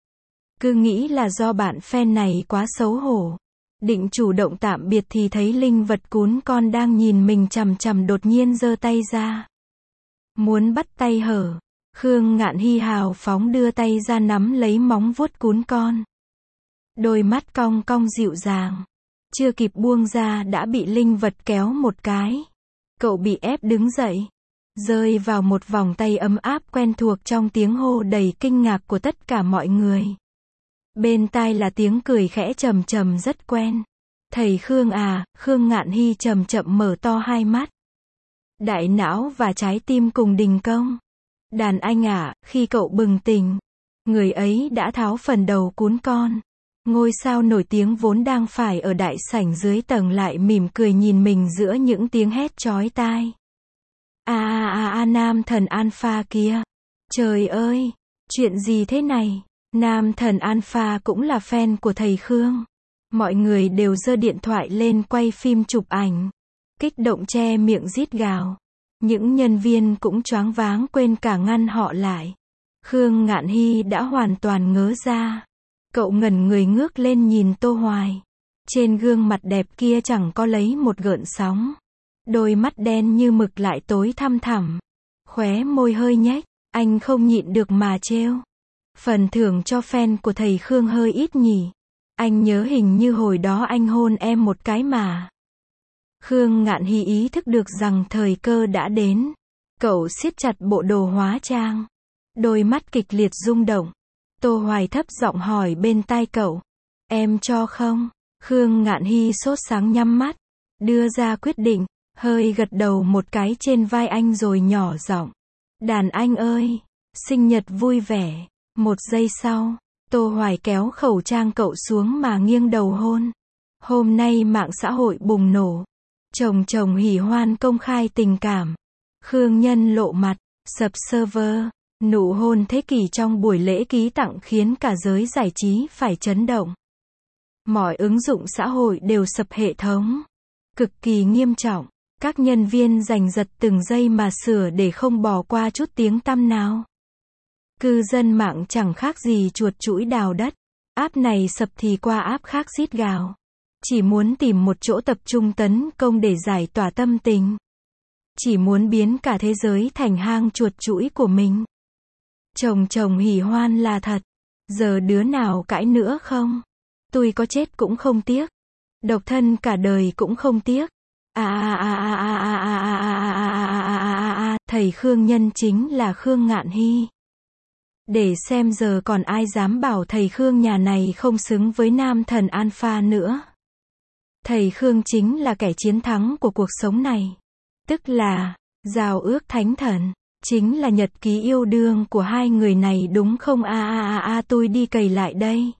Cứ nghĩ là do bạn fan này quá xấu hổ. Định chủ động tạm biệt thì thấy linh vật cún con đang nhìn mình chằm chằm đột nhiên giơ tay ra. Muốn bắt tay hở. Khương Ngạn Hy hào phóng đưa tay ra nắm lấy móng vuốt cún con. Đôi mắt cong cong dịu dàng. Chưa kịp buông ra đã bị linh vật kéo một cái. Cậu bị ép đứng dậy. Rơi vào một vòng tay ấm áp quen thuộc trong tiếng hô đầy kinh ngạc của tất cả mọi người. Bên tai là tiếng cười khẽ trầm trầm rất quen. Thầy Khương à? Khương Ngạn Hy chậm chậm mở to hai mắt. Đại não và trái tim cùng đình công. Đàn anh à, khi cậu bừng tỉnh, người ấy đã tháo phần đầu cún con. Ngôi sao nổi tiếng vốn đang phải ở đại sảnh dưới tầng lại mỉm cười nhìn mình giữa những tiếng hét chói tai. A a a a nam thần Alpha kìa. Trời ơi, chuyện gì thế này? Nam thần Alpha cũng là fan của thầy Khương. Mọi người đều giơ điện thoại lên quay phim chụp ảnh. Kích động che miệng rít gào. Những nhân viên cũng choáng váng quên cả ngăn họ lại. Khương Ngạn Hy đã hoàn toàn ngớ ra. Cậu ngẩn người ngước lên nhìn Tô Hoài. Trên gương mặt đẹp kia chẳng có lấy một gợn sóng. Đôi mắt đen như mực lại tối thăm thẳm. Khóe môi hơi nhếch, anh không nhịn được mà trêu. Phần thưởng cho fan của thầy Khương hơi ít nhỉ. Anh nhớ hình như hồi đó anh hôn em một cái mà. Khương Ngạn Hy ý thức được rằng thời cơ đã đến. Cậu siết chặt bộ đồ hóa trang. Đôi mắt kịch liệt rung động. Tô Hoài thấp giọng hỏi bên tai cậu. Em cho không? Khương Ngạn Hy sốt sáng nhắm mắt. Đưa ra quyết định. Hơi gật đầu một cái trên vai anh rồi nhỏ giọng. Đàn anh ơi, sinh nhật vui vẻ. Một giây sau, Tô Hoài kéo khẩu trang cậu xuống mà nghiêng đầu hôn. Hôm nay mạng xã hội bùng nổ. Chồng chồng hỉ hoan công khai tình cảm. Khương Nhân lộ mặt, sập server. Nụ hôn thế kỷ trong buổi lễ ký tặng khiến cả giới giải trí phải chấn động. Mọi ứng dụng xã hội đều sập hệ thống. Cực kỳ nghiêm trọng. Các nhân viên giành giật từng giây mà sửa để không bỏ qua chút tiếng tăm nào. Cư dân mạng chẳng khác gì chuột chũi đào đất. App này sập thì qua app khác rít gào. Chỉ muốn tìm một chỗ tập trung tấn công để giải tỏa tâm tình. Chỉ muốn biến cả thế giới thành hang chuột chũi của mình. Chồng chồng hỉ hoan là thật. Giờ đứa nào cãi nữa không? Tôi có chết cũng không tiếc. Độc thân cả đời cũng không tiếc. À à à à à à à à à à à à à, thầy Khương nhân chính là Khương Ngạn Hy. Để xem giờ còn ai dám bảo thầy Khương nhà này không xứng với nam thần Alpha nữa. Thầy Khương chính là kẻ chiến thắng của cuộc sống này. Tức là, giao ước thánh thần. Chính là nhật ký yêu đương của hai người này đúng không? A a a a tôi đi cày lại đây.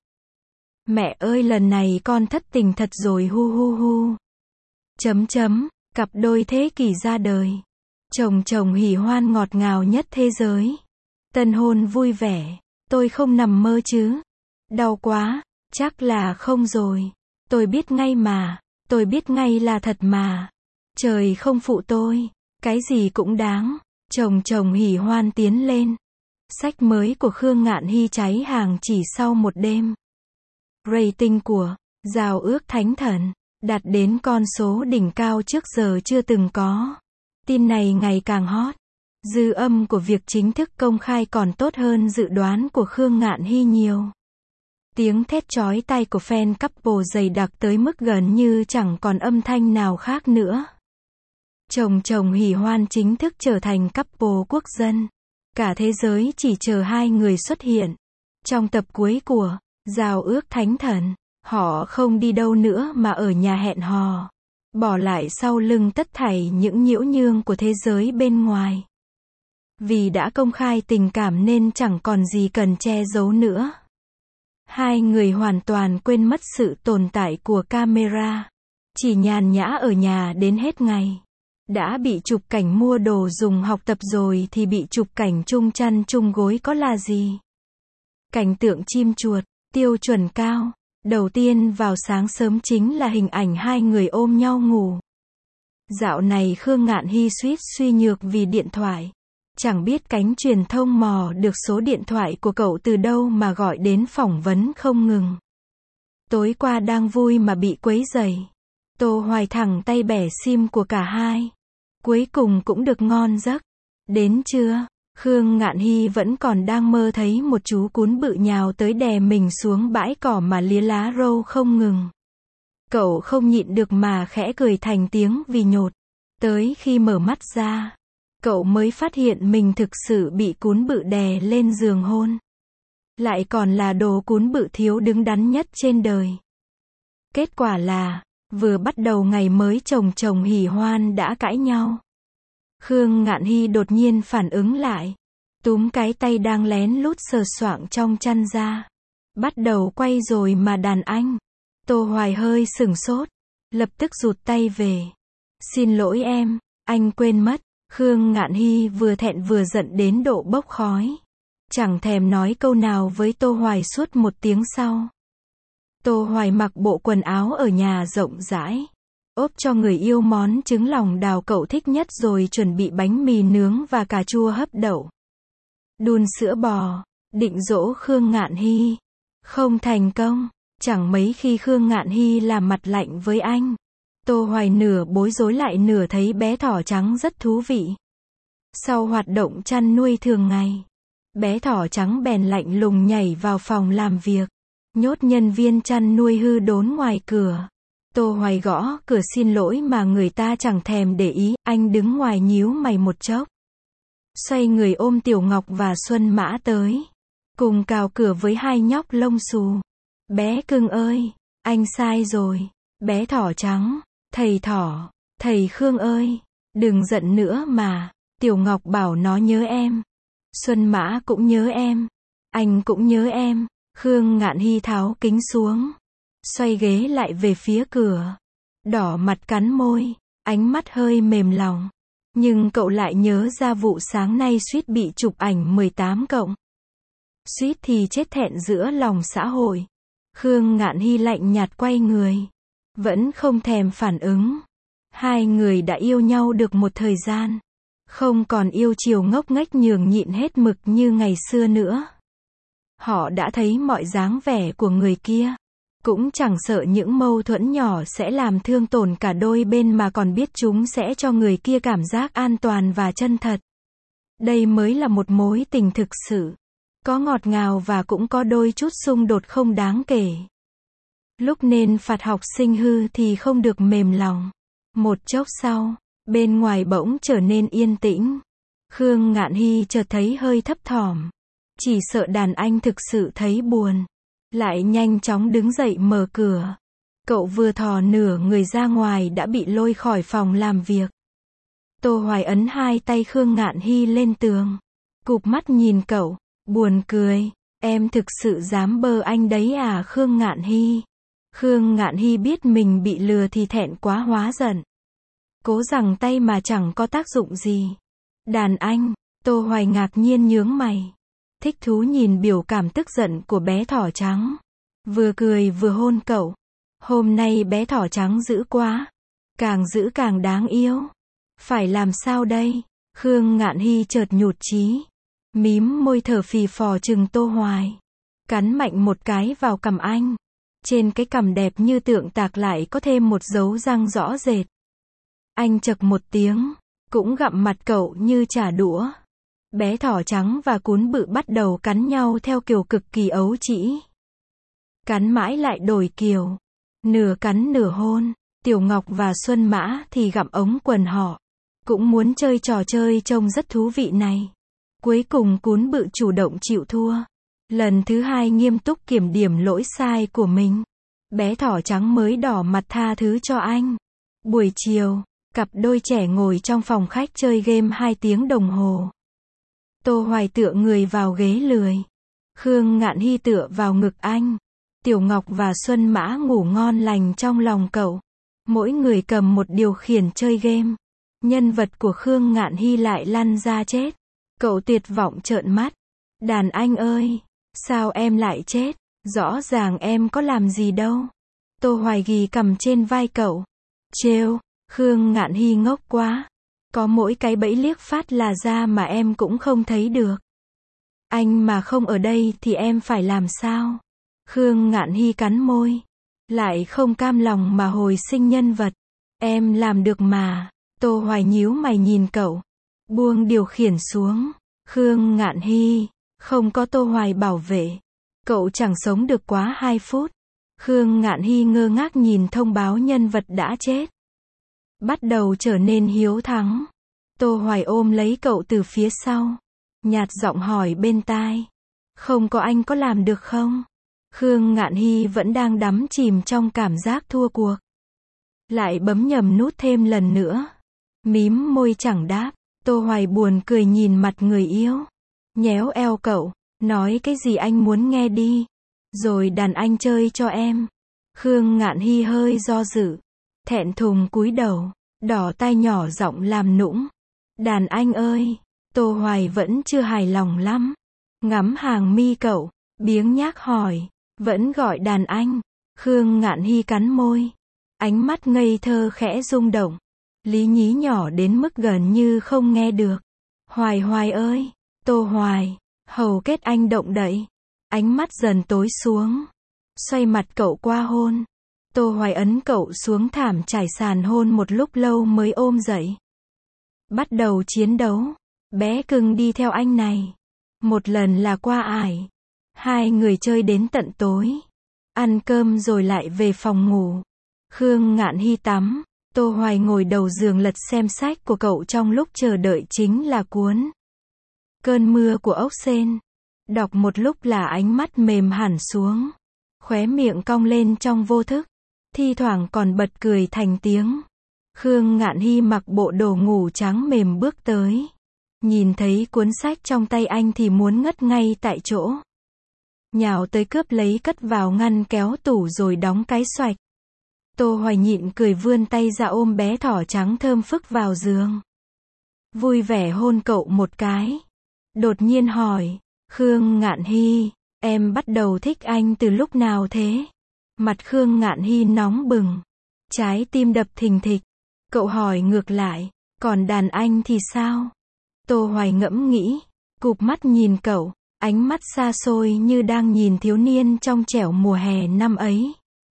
Mẹ ơi lần này con thất tình thật rồi hu hu hu. Chấm chấm, cặp đôi thế kỷ ra đời. Chồng chồng hỉ hoan ngọt ngào nhất thế giới. Tân hôn vui vẻ. Tôi không nằm mơ chứ. Đau quá, chắc là không rồi. Tôi biết ngay mà. Tôi biết ngay là thật mà. Trời không phụ tôi. Cái gì cũng đáng. Chồng chồng hỉ hoan tiến lên. Sách mới của Khương Ngạn Hy cháy hàng chỉ sau một đêm. Rating của Giao ước thánh thần đạt đến con số đỉnh cao trước giờ chưa từng có. Tin này ngày càng hot. Dư âm của việc chính thức công khai còn tốt hơn dự đoán của Khương Ngạn Hy nhiều. Tiếng thét chói tai của fan couple dày đặc tới mức gần như chẳng còn âm thanh nào khác nữa. Chồng chồng hỉ hoan chính thức trở thành couple quốc dân. Cả thế giới chỉ chờ hai người xuất hiện. Trong tập cuối của Giao ước thánh thần, họ không đi đâu nữa mà ở nhà hẹn hò. Bỏ lại sau lưng tất thảy những nhiễu nhương của thế giới bên ngoài. Vì đã công khai tình cảm nên chẳng còn gì cần che giấu nữa. Hai người hoàn toàn quên mất sự tồn tại của camera. Chỉ nhàn nhã ở nhà đến hết ngày. Đã bị chụp cảnh mua đồ dùng học tập rồi thì bị chụp cảnh chung chăn chung gối có là gì. Cảnh tượng chim chuột, tiêu chuẩn cao. Đầu tiên vào sáng sớm chính là hình ảnh hai người ôm nhau ngủ. Dạo này Khương Ngạn Hy suýt suy nhược vì điện thoại. Chẳng biết cánh truyền thông mò được số điện thoại của cậu từ đâu mà gọi đến phỏng vấn không ngừng. Tối qua đang vui mà bị quấy rầy. Tô Hoài thẳng tay bẻ sim của cả hai. Cuối cùng cũng được ngon giấc. Đến trưa, Khương Ngạn Hy vẫn còn đang mơ thấy một chú cún bự nhào tới đè mình xuống bãi cỏ mà lía lá râu không ngừng. Cậu không nhịn được mà khẽ cười thành tiếng vì nhột. Tới khi mở mắt ra, cậu mới phát hiện mình thực sự bị cún bự đè lên giường hôn. Lại còn là đồ cún bự thiếu đứng đắn nhất trên đời. Kết quả là, vừa bắt đầu ngày mới chồng chồng hỉ hoan đã cãi nhau. Khương Ngạn Hy đột nhiên phản ứng lại. Túm cái tay đang lén lút sờ soạng trong chăn ra. Bắt đầu quay rồi mà đàn anh. Tô Hoài hơi sửng sốt, lập tức rụt tay về. Xin lỗi em, anh quên mất. Khương Ngạn Hy vừa thẹn vừa giận đến độ bốc khói. Chẳng thèm nói câu nào với Tô Hoài suốt một tiếng sau. Tô Hoài mặc bộ quần áo ở nhà rộng rãi, ốp cho người yêu món trứng lòng đào cậu thích nhất rồi chuẩn bị bánh mì nướng và cà chua hấp đậu. Đun sữa bò, định dỗ Khương Ngạn Hy. Không thành công, chẳng mấy khi Khương Ngạn Hy làm mặt lạnh với anh. Tô Hoài nửa bối rối lại nửa thấy bé thỏ trắng rất thú vị. Sau hoạt động chăn nuôi thường ngày, bé thỏ trắng bèn lạnh lùng nhảy vào phòng làm việc, nhốt nhân viên chăn nuôi hư đốn ngoài cửa. Tô Hoài gõ cửa xin lỗi mà người ta chẳng thèm để ý, anh đứng ngoài nhíu mày một chốc. Xoay người ôm Tiểu Ngọc và Xuân Mã tới, cùng cào cửa với hai nhóc lông xù. Bé cưng ơi, anh sai rồi. Bé thỏ trắng, thầy thỏ, thầy Khương ơi, đừng giận nữa mà. Tiểu Ngọc bảo nó nhớ em. Xuân Mã cũng nhớ em. Anh cũng nhớ em. Khương Ngạn Hy tháo kính xuống, xoay ghế lại về phía cửa, đỏ mặt cắn môi, ánh mắt hơi mềm lòng. Nhưng cậu lại nhớ ra vụ sáng nay suýt bị chụp ảnh mười tám cộng. Suýt thì chết thẹn giữa lòng xã hội. Khương Ngạn Hy lạnh nhạt quay người, vẫn không thèm phản ứng. Hai người đã yêu nhau được một thời gian, không còn yêu chiều ngốc nghếch nhường nhịn hết mực như ngày xưa nữa. Họ đã thấy mọi dáng vẻ của người kia, cũng chẳng sợ những mâu thuẫn nhỏ sẽ làm thương tổn cả đôi bên mà còn biết chúng sẽ cho người kia cảm giác an toàn và chân thật. Đây mới là một mối tình thực sự, có ngọt ngào và cũng có đôi chút xung đột không đáng kể. Lúc nên phạt học sinh hư thì không được mềm lòng. Một chốc sau, bên ngoài bỗng trở nên yên tĩnh. Khương Ngạn Hy chợt thấy hơi thấp thỏm. Chỉ sợ đàn anh thực sự thấy buồn, lại nhanh chóng đứng dậy mở cửa. Cậu vừa thò nửa người ra ngoài đã bị lôi khỏi phòng làm việc. Tô Hoài ấn hai tay Khương Ngạn Hy lên tường, cụp mắt nhìn cậu, buồn cười. Em thực sự dám bơ anh đấy à Khương Ngạn Hy? Khương Ngạn Hy biết mình bị lừa thì thẹn quá hóa giận. Cố giằng tay mà chẳng có tác dụng gì. Đàn anh, Tô Hoài ngạc nhiên nhướng mày. Thích thú nhìn biểu cảm tức giận của bé thỏ trắng. Vừa cười vừa hôn cậu. Hôm nay bé thỏ trắng dữ quá. Càng dữ càng đáng yêu. Phải làm sao đây? Khương Ngạn Hy chợt nhụt chí. Mím môi thở phì phò chừng Tô Hoài. Cắn mạnh một cái vào cằm anh. Trên cái cằm đẹp như tượng tạc lại có thêm một dấu răng rõ rệt. Anh chậc một tiếng, cũng gặm mặt cậu như trả đũa. Bé thỏ trắng và cún bự bắt đầu cắn nhau theo kiểu cực kỳ ấu trĩ. Cắn mãi lại đổi kiểu. Nửa cắn nửa hôn. Tiểu Ngọc và Xuân Mã thì gặm ống quần họ. Cũng muốn chơi trò chơi trông rất thú vị này. Cuối cùng cún bự chủ động chịu thua. Lần thứ hai nghiêm túc kiểm điểm lỗi sai của mình. Bé thỏ trắng mới đỏ mặt tha thứ cho anh. Buổi chiều, cặp đôi trẻ ngồi trong phòng khách chơi game hai tiếng đồng hồ. Tô Hoài tựa người vào ghế lười. Khương Ngạn Hy tựa vào ngực anh. Tiểu Ngọc và Xuân Mã ngủ ngon lành trong lòng cậu. Mỗi người cầm một điều khiển chơi game. Nhân vật của Khương Ngạn Hy lại lăn ra chết. Cậu tuyệt vọng trợn mắt. Đàn anh ơi, sao em lại chết? Rõ ràng em có làm gì đâu. Tô Hoài ghì cầm trên vai cậu. Trêu, Khương Ngạn Hy ngốc quá. Có mỗi cái bẫy liếc phát là ra mà em cũng không thấy được. Anh mà không ở đây thì em phải làm sao? Khương Ngạn Hy cắn môi. Lại không cam lòng mà hồi sinh nhân vật. Em làm được mà. Tô Hoài nhíu mày nhìn cậu. Buông điều khiển xuống. Khương Ngạn Hy, không có Tô Hoài bảo vệ. Cậu chẳng sống được quá hai phút. Khương Ngạn Hy ngơ ngác nhìn thông báo nhân vật đã chết. Bắt đầu trở nên hiếu thắng. Tô Hoài ôm lấy cậu từ phía sau. Nhạt giọng hỏi bên tai. Không có anh có làm được không? Khương Ngạn Hy vẫn đang đắm chìm trong cảm giác thua cuộc. Lại bấm nhầm nút thêm lần nữa. Mím môi chẳng đáp. Tô Hoài buồn cười nhìn mặt người yêu. Nhéo eo cậu. Nói cái gì anh muốn nghe đi. Rồi đàn anh chơi cho em. Khương Ngạn Hy hơi do dự. Thẹn thùng cúi đầu. Đỏ tai nhỏ giọng làm nũng. Đàn anh ơi. Tô Hoài vẫn chưa hài lòng lắm. Ngắm hàng mi cậu. Biếng nhác hỏi. Vẫn gọi đàn anh. Khương Ngạn Hy cắn môi. Ánh mắt ngây thơ khẽ rung động. Lý nhí nhỏ đến mức gần như không nghe được. Hoài Hoài ơi. Tô Hoài. Hầu kết anh động đậy. Ánh mắt dần tối xuống. Xoay mặt cậu qua hôn. Tô Hoài ấn cậu xuống thảm trải sàn hôn một lúc lâu mới ôm dậy. Bắt đầu chiến đấu. Bé cưng đi theo anh này. Một lần là qua ải. Hai người chơi đến tận tối. Ăn cơm rồi lại về phòng ngủ. Khương Ngạn Hy tắm. Tô Hoài ngồi đầu giường lật xem sách của cậu trong lúc chờ đợi chính là cuốn Cơn mưa của ốc sên. Đọc một lúc là ánh mắt mềm hẳn xuống. Khóe miệng cong lên trong vô thức. Thi thoảng còn bật cười thành tiếng. Khương Ngạn Hy mặc bộ đồ ngủ trắng mềm bước tới. Nhìn thấy cuốn sách trong tay anh thì muốn ngất ngay tại chỗ. Nhào tới cướp lấy cất vào ngăn kéo tủ rồi đóng cái xoạch. Tô Hoài nhịn cười vươn tay ra ôm bé thỏ trắng thơm phức vào giường. Vui vẻ hôn cậu một cái. Đột nhiên hỏi. Khương Ngạn Hy, em bắt đầu thích anh từ lúc nào thế? Mặt Khương Ngạn Hy nóng bừng. Trái tim đập thình thịch. Cậu hỏi ngược lại. Còn đàn anh thì sao? Tô Hoài ngẫm nghĩ. Cụp mắt nhìn cậu. Ánh mắt xa xôi như đang nhìn thiếu niên trong trẻo mùa hè năm ấy.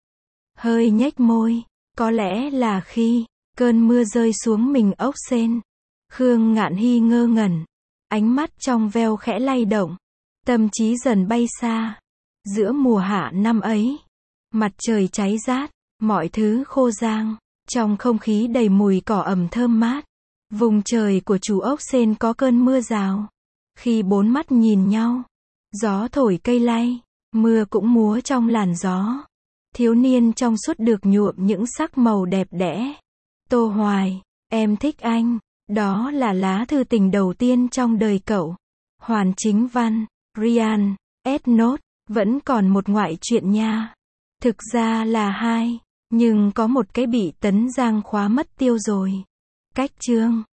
Hơi nhếch môi. Có lẽ là khi cơn mưa rơi xuống mình ốc sên. Khương Ngạn Hy ngơ ngẩn. Ánh mắt trong veo khẽ lay động. Tâm trí dần bay xa. Giữa mùa hạ năm ấy. Mặt trời cháy rát. Mọi thứ khô rang. Trong không khí đầy mùi cỏ ẩm thơm mát. Vùng trời của chú ốc sên có cơn mưa rào. Khi bốn mắt nhìn nhau. Gió thổi cây lay. Mưa cũng múa trong làn gió. Thiếu niên trong suốt được nhuộm những sắc màu đẹp đẽ. Tô Hoài, em thích anh. Đó là lá thư tình đầu tiên trong đời cậu. Hoàn Chính Văn, Ryan, S. Note, vẫn còn một ngoại truyện nha. Thực ra là hai, nhưng có một cái bị Tấn Giang khóa mất tiêu rồi. Cách chương